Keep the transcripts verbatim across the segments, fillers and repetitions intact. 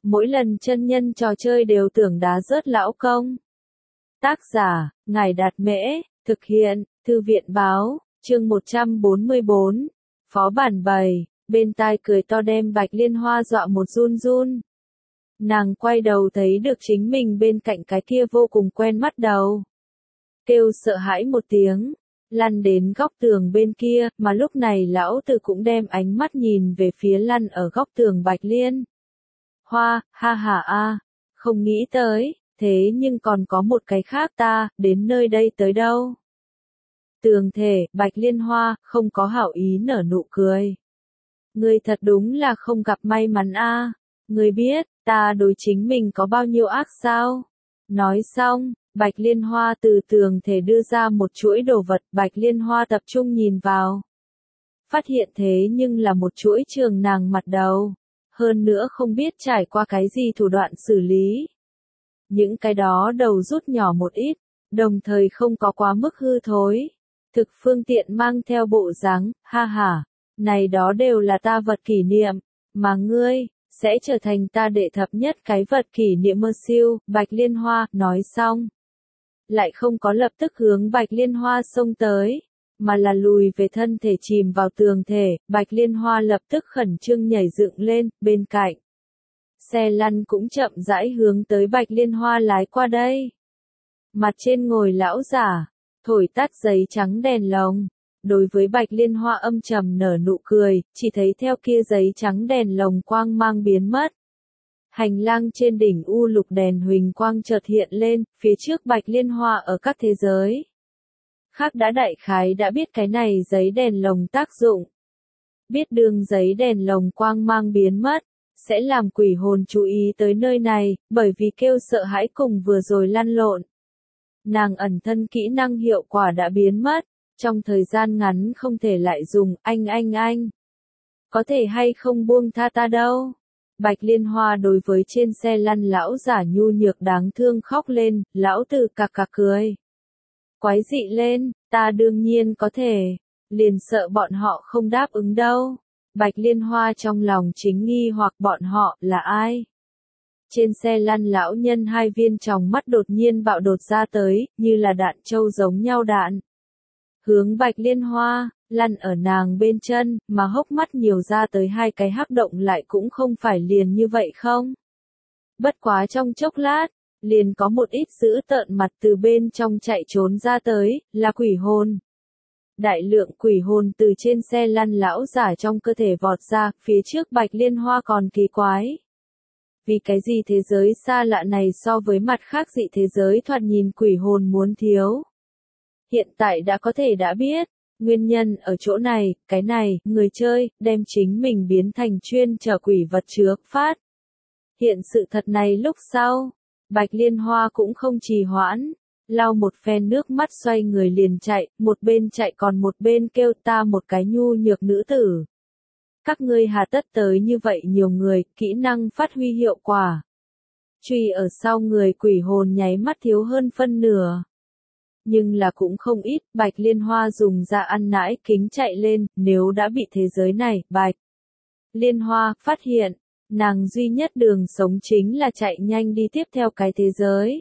mỗi lần chân nhân trò chơi đều tưởng đá rớt lão công. Tác giả, Ngài Đạt Mễ, thực hiện, Thư viện Báo, chương một trăm bốn mươi bốn, Phó Bản bầy, bên tai cười to đem Bạch Liên Hoa dọa một run run. Nàng quay đầu thấy được chính mình bên cạnh cái kia vô cùng quen mắt đầu. Kêu sợ hãi một tiếng, lăn đến góc tường bên kia, mà lúc này lão tử cũng đem ánh mắt nhìn về phía lăn ở góc tường Bạch Liên Hoa, ha ha a, không nghĩ tới, thế nhưng còn có một cái khác ta, đến nơi đây tới đâu. Tường thể, Bạch Liên Hoa, không có hảo ý nở nụ cười. Ngươi thật đúng là không gặp may mắn a, ngươi biết, ta đối chính mình có bao nhiêu ác sao? Nói xong, Bạch Liên Hoa từ tường thể đưa ra một chuỗi đồ vật, Bạch Liên Hoa tập trung nhìn vào. Phát hiện thế nhưng là một chuỗi trường nàng mặt đầu. Hơn nữa không biết trải qua cái gì thủ đoạn xử lý. Những cái đó đầu rút nhỏ một ít, đồng thời không có quá mức hư thối. Thực phương tiện mang theo bộ dáng, ha ha, này đó đều là ta vật kỷ niệm, mà ngươi, sẽ trở thành ta đệ thập nhất cái vật kỷ niệm mơ siêu, Bạch Liên Hoa, nói xong. Lại không có lập tức hướng Bạch Liên Hoa xông tới, mà là lùi về thân thể chìm vào tường thể, Bạch Liên Hoa lập tức khẩn trương nhảy dựng lên, bên cạnh. Xe lăn cũng chậm rãi hướng tới Bạch Liên Hoa lái qua đây. Mặt trên ngồi lão giả, thổi tắt giấy trắng đèn lồng. Đối với Bạch Liên Hoa âm trầm nở nụ cười, chỉ thấy theo kia giấy trắng đèn lồng quang mang biến mất. Hành lang trên đỉnh u lục đèn huỳnh quang chợt hiện lên, phía trước Bạch Liên Hoa ở các thế giới. Khác đã đại khái đã biết cái này giấy đèn lồng tác dụng. Biết đường giấy đèn lồng quang mang biến mất, sẽ làm quỷ hồn chú ý tới nơi này, bởi vì kêu sợ hãi cùng vừa rồi lăn lộn. Nàng ẩn thân kỹ năng hiệu quả đã biến mất, trong thời gian ngắn không thể lại dùng, anh anh anh. Có thể hay không buông tha ta đâu. Bạch Liên Hoa đối với trên xe lăn lão giả nhu nhược đáng thương khóc lên, lão tử cạc cạc cười. Quái dị lên, ta đương nhiên có thể, liền sợ bọn họ không đáp ứng đâu. Bạch Liên Hoa trong lòng chính nghi hoặc bọn họ là ai. Trên xe lăn lão nhân hai viên tròng mắt đột nhiên bạo đột ra tới, như là đạn trâu giống nhau đạn. Hướng Bạch Liên Hoa, lăn ở nàng bên chân, mà hốc mắt nhiều ra tới hai cái hắc động lại cũng không phải liền như vậy không. Bất quá trong chốc lát, liền có một ít dữ tợn mặt từ bên trong chạy trốn ra tới, là quỷ hồn. Đại lượng quỷ hồn từ trên xe lăn lão giả trong cơ thể vọt ra, phía trước Bạch Liên Hoa còn kỳ quái. Vì cái gì thế giới xa lạ này so với mặt khác dị thế giới thoạt nhìn quỷ hồn muốn thiếu. Hiện tại đã có thể đã biết, nguyên nhân ở chỗ này, cái này, người chơi, đem chính mình biến thành chuyên chở quỷ vật trước phát. Hiện sự thật này lúc sau, Bạch Liên Hoa cũng không trì hoãn, lau một phen nước mắt xoay người liền chạy, một bên chạy còn một bên kêu ta một cái nhu nhược nữ tử. Các ngươi hà tất tới như vậy nhiều người, kỹ năng phát huy hiệu quả. Truy ở sau người quỷ hồn nháy mắt thiếu hơn phân nửa. Nhưng là cũng không ít, Bạch Liên Hoa dùng ra ăn nãi kính chạy lên, nếu đã bị thế giới này, Bạch Liên Hoa phát hiện, nàng duy nhất đường sống chính là chạy nhanh đi tiếp theo cái thế giới.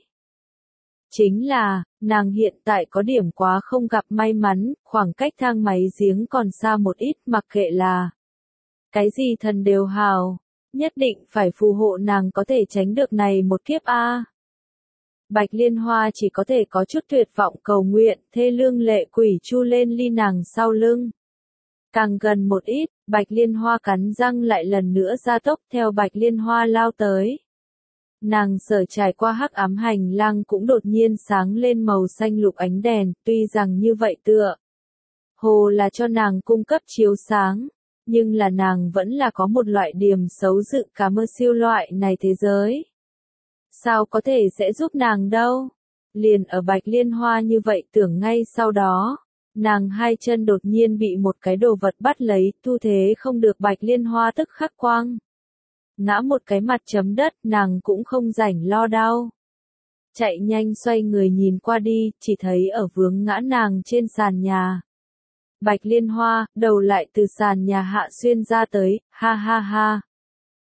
Chính là, nàng hiện tại có điểm quá không gặp may mắn, khoảng cách thang máy giếng còn xa một ít, mặc kệ là cái gì thần đều hào, nhất định phải phù hộ nàng có thể tránh được này một kiếp a. Bạch Liên Hoa chỉ có thể có chút tuyệt vọng cầu nguyện, thê lương lệ quỷ chu lên ly nàng sau lưng. Càng gần một ít, Bạch Liên Hoa cắn răng lại lần nữa ra tốc theo Bạch Liên Hoa lao tới. Nàng sở trải qua hắc ám hành lang cũng đột nhiên sáng lên màu xanh lục ánh đèn, tuy rằng như vậy tựa hồ là cho nàng cung cấp chiếu sáng, nhưng là nàng vẫn là có một loại điểm xấu dự cả mơ siêu loại này thế giới. Sao có thể sẽ giúp nàng đâu? Liền ở Bạch Liên Hoa như vậy tưởng ngay sau đó, nàng hai chân đột nhiên bị một cái đồ vật bắt lấy, thu thế không được Bạch Liên Hoa tức khắc quang. Ngã một cái mặt chấm đất, nàng cũng không rảnh lo đau. Chạy nhanh xoay người nhìn qua đi, chỉ thấy ở vướng ngã nàng trên sàn nhà. Bạch Liên Hoa, đầu lại từ sàn nhà hạ xuyên ra tới, ha ha ha.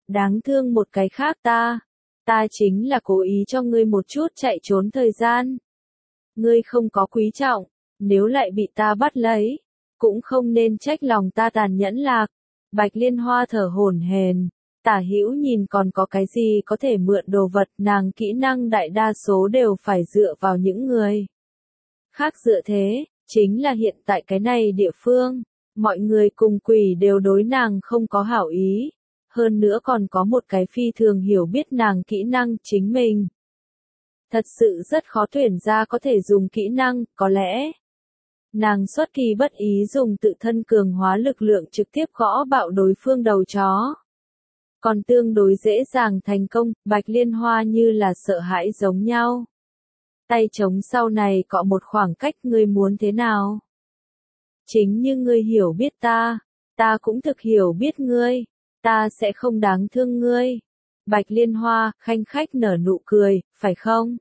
Đáng thương một cái khác ta. Ta chính là cố ý cho ngươi một chút chạy trốn thời gian. Ngươi không có quý trọng, nếu lại bị ta bắt lấy, cũng không nên trách lòng ta tàn nhẫn lạc. Bạch Liên Hoa thở hổn hển, tả hữu nhìn còn có cái gì có thể mượn đồ vật, nàng kỹ năng đại đa số đều phải dựa vào những người khác dựa thế, chính là hiện tại cái này địa phương, mọi người cùng quỷ đều đối nàng không có hảo ý, hơn nữa còn có một cái phi thường hiểu biết nàng kỹ năng chính mình. Thật sự rất khó tuyển ra có thể dùng kỹ năng, có lẽ nàng xuất kỳ bất ý dùng tự thân cường hóa lực lượng trực tiếp gõ bạo đối phương đầu chó. Còn tương đối dễ dàng thành công, Bạch Liên Hoa như là sợ hãi giống nhau. Tay trống sau này cọ một khoảng cách, ngươi muốn thế nào? Chính như ngươi hiểu biết ta, ta cũng thực hiểu biết ngươi, ta sẽ không đáng thương ngươi. Bạch Liên Hoa, khanh khách nở nụ cười, phải không?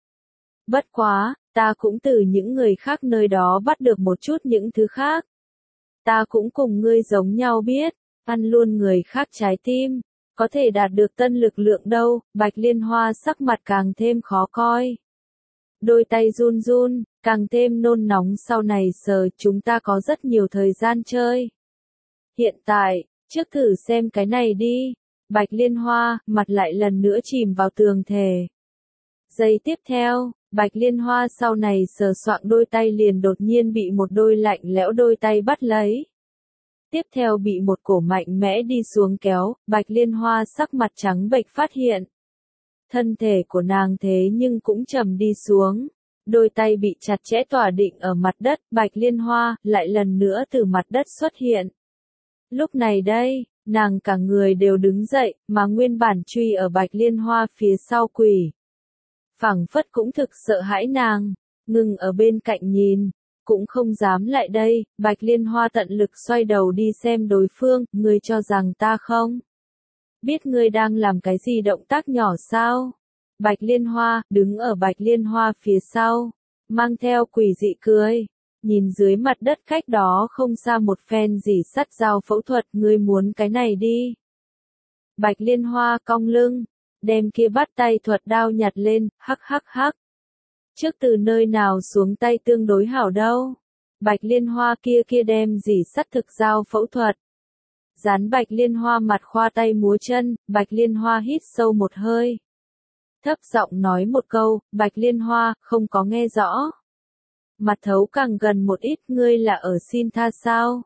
Bất quá, ta cũng từ những người khác nơi đó bắt được một chút những thứ khác. Ta cũng cùng ngươi giống nhau biết, ăn luôn người khác trái tim, có thể đạt được tân lực lượng đâu. Bạch Liên Hoa sắc mặt càng thêm khó coi. Đôi tay run run, càng thêm nôn nóng, sau này sờ chúng ta có rất nhiều thời gian chơi. Hiện tại, trước thử xem cái này đi. Bạch Liên Hoa, mặt lại lần nữa chìm vào tường thề. Giây tiếp theo, Bạch Liên Hoa sau này sờ soạng đôi tay liền đột nhiên bị một đôi lạnh lẽo đôi tay bắt lấy. Tiếp theo bị một cổ mạnh mẽ đi xuống kéo, Bạch Liên Hoa sắc mặt trắng bệch phát hiện. Thân thể của nàng thế nhưng cũng trầm đi xuống. Đôi tay bị chặt chẽ tỏa định ở mặt đất, Bạch Liên Hoa lại lần nữa từ mặt đất xuất hiện. Lúc này đây, nàng cả người đều đứng dậy, mà nguyên bản truy ở Bạch Liên Hoa phía sau quỷ. Phảng phất cũng thực sợ hãi nàng, ngừng ở bên cạnh nhìn, cũng không dám lại đây. Bạch Liên Hoa tận lực xoay đầu đi xem đối phương, ngươi cho rằng ta không biết ngươi đang làm cái gì động tác nhỏ sao? Bạch Liên Hoa, đứng ở Bạch Liên Hoa phía sau, mang theo quỷ dị cười, nhìn dưới mặt đất cách đó không xa một phen dỉ sắt dao phẫu thuật, ngươi muốn cái này đi. Bạch Liên Hoa cong lưng, đem kia bắt tay thuật đao nhặt lên, hắc hắc hắc. Trước từ nơi nào xuống tay tương đối hảo đâu. Bạch Liên Hoa kia kia đem dỉ sắt thực dao phẫu thuật. Dán Bạch Liên Hoa mặt khoa tay múa chân, Bạch Liên Hoa hít sâu một hơi. Thấp giọng nói một câu, Bạch Liên Hoa, không có nghe rõ. Mặt thấu càng gần một ít, ngươi là ở xin tha sao?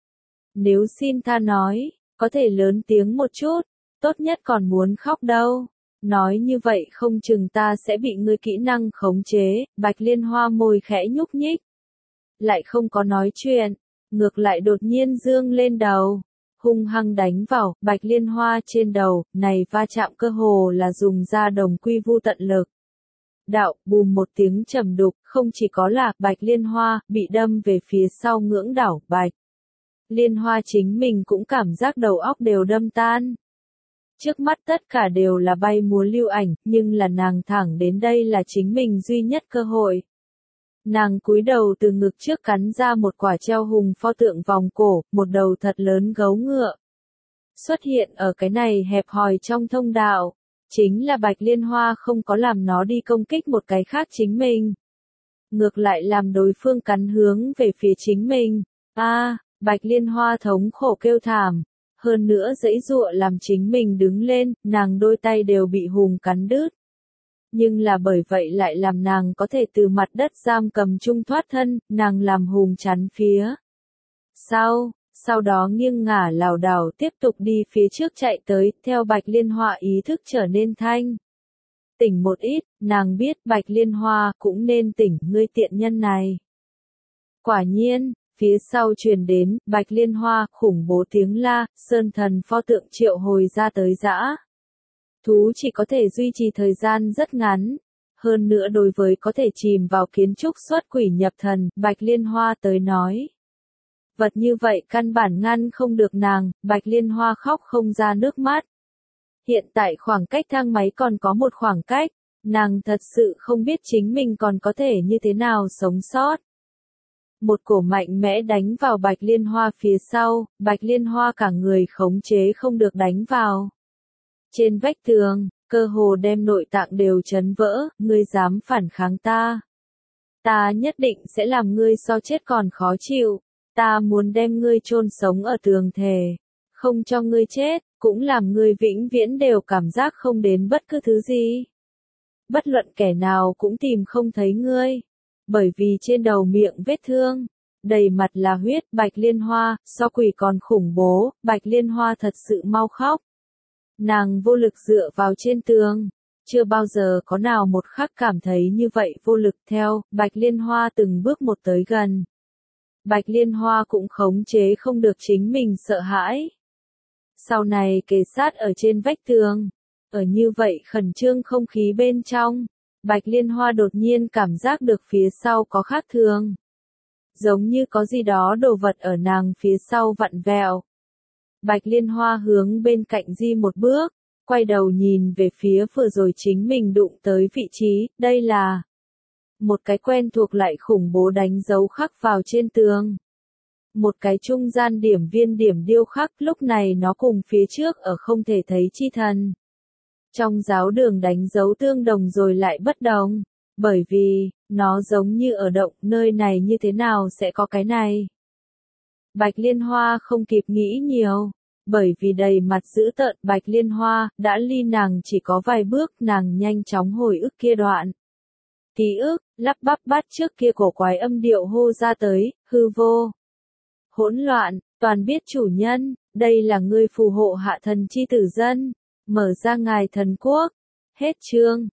Nếu xin tha nói, có thể lớn tiếng một chút, tốt nhất còn muốn khóc đâu. Nói như vậy không chừng ta sẽ bị ngươi kỹ năng khống chế. Bạch Liên Hoa môi khẽ nhúc nhích. Lại không có nói chuyện, ngược lại đột nhiên dương lên đầu. Hung hăng đánh vào Bạch Liên Hoa trên đầu, này va chạm cơ hồ là dùng ra đồng quy vu tận lực. Đạo, bùm một tiếng trầm đục, không chỉ có là Bạch Liên Hoa bị đâm về phía sau ngưỡng đảo, Bạch Liên Hoa chính mình cũng cảm giác đầu óc đều đâm tan. Trước mắt tất cả đều là bay múa lưu ảnh, nhưng là nàng thẳng đến đây là chính mình duy nhất cơ hội. Nàng cúi đầu từ ngực trước cắn ra một quả treo hùng pho tượng vòng cổ, một đầu thật lớn gấu ngựa. Xuất hiện ở cái này hẹp hòi trong thông đạo, chính là Bạch Liên Hoa không có làm nó đi công kích một cái khác chính mình. Ngược lại làm đối phương cắn hướng về phía chính mình. A, à, Bạch Liên Hoa thống khổ kêu thảm. Hơn nữa giãy giụa làm chính mình đứng lên, nàng đôi tay đều bị hùng cắn đứt. Nhưng là bởi vậy lại làm nàng có thể từ mặt đất giam cầm chung thoát thân, nàng làm hùng chắn phía sau, sau đó nghiêng ngả lảo đảo tiếp tục đi phía trước chạy tới, theo Bạch Liên Hoa ý thức trở nên thanh tỉnh một ít, nàng biết Bạch Liên Hoa cũng nên tỉnh, ngươi tiện nhân này. Quả nhiên, phía sau truyền đến, Bạch Liên Hoa, khủng bố tiếng la, sơn thần pho tượng triệu hồi ra tới dã. Thú chỉ có thể duy trì thời gian rất ngắn. Hơn nữa đối với có thể chìm vào kiến trúc xuất quỷ nhập thần, Bạch Liên Hoa tới nói. Vật như vậy căn bản ngăn không được nàng, Bạch Liên Hoa khóc không ra nước mắt. Hiện tại khoảng cách thang máy còn có một khoảng cách, nàng thật sự không biết chính mình còn có thể như thế nào sống sót. Một cổ mạnh mẽ đánh vào Bạch Liên Hoa phía sau, Bạch Liên Hoa cả người khống chế không được đánh vào. trên vách tường, cơ hồ đem nội tạng đều chấn vỡ, ngươi dám phản kháng ta. Ta nhất định sẽ làm ngươi so chết còn khó chịu, ta muốn đem ngươi chôn sống ở tường thề, không cho ngươi chết, cũng làm ngươi vĩnh viễn đều cảm giác không đến bất cứ thứ gì. Bất luận kẻ nào cũng tìm không thấy ngươi, bởi vì trên đầu miệng vết thương, đầy mặt là huyết. Bạch Liên Hoa, so quỷ còn khủng bố, Bạch Liên Hoa thật sự mau khóc. Nàng vô lực dựa vào trên tường, chưa bao giờ có nào một khắc cảm thấy như vậy vô lực. Theo, Bạch Liên Hoa từng bước một tới gần. Bạch Liên Hoa cũng khống chế không được chính mình sợ hãi. Sau này kề sát ở trên vách tường, ở như vậy khẩn trương không khí bên trong, Bạch Liên Hoa đột nhiên cảm giác được phía sau có khác thường. Giống như có gì đó đồ vật ở nàng phía sau vặn vẹo. Bạch Liên Hoa hướng bên cạnh di một bước, quay đầu nhìn về phía vừa rồi chính mình đụng tới vị trí, đây là một cái quen thuộc lại khủng bố đánh dấu khắc vào trên tường. Một cái trung gian điểm viên điểm điêu khắc, lúc này nó cùng phía trước ở không thể thấy chi thần. Trong giáo đường đánh dấu tương đồng rồi lại bất đồng, bởi vì, nó giống như ở động, nơi này như thế nào sẽ có cái này. Bạch Liên Hoa không kịp nghĩ nhiều, bởi vì đầy mặt dữ tợn Bạch Liên Hoa đã ly nàng chỉ có vài bước, nàng nhanh chóng hồi ức kia đoạn. Ký ức, lắp bắp bắt trước kia cổ quái âm điệu hô ra tới, hư vô. Hỗn loạn, toàn biết chủ nhân, đây là ngươi phù hộ hạ thần chi tử dân, mở ra ngài thần quốc. Hết chương.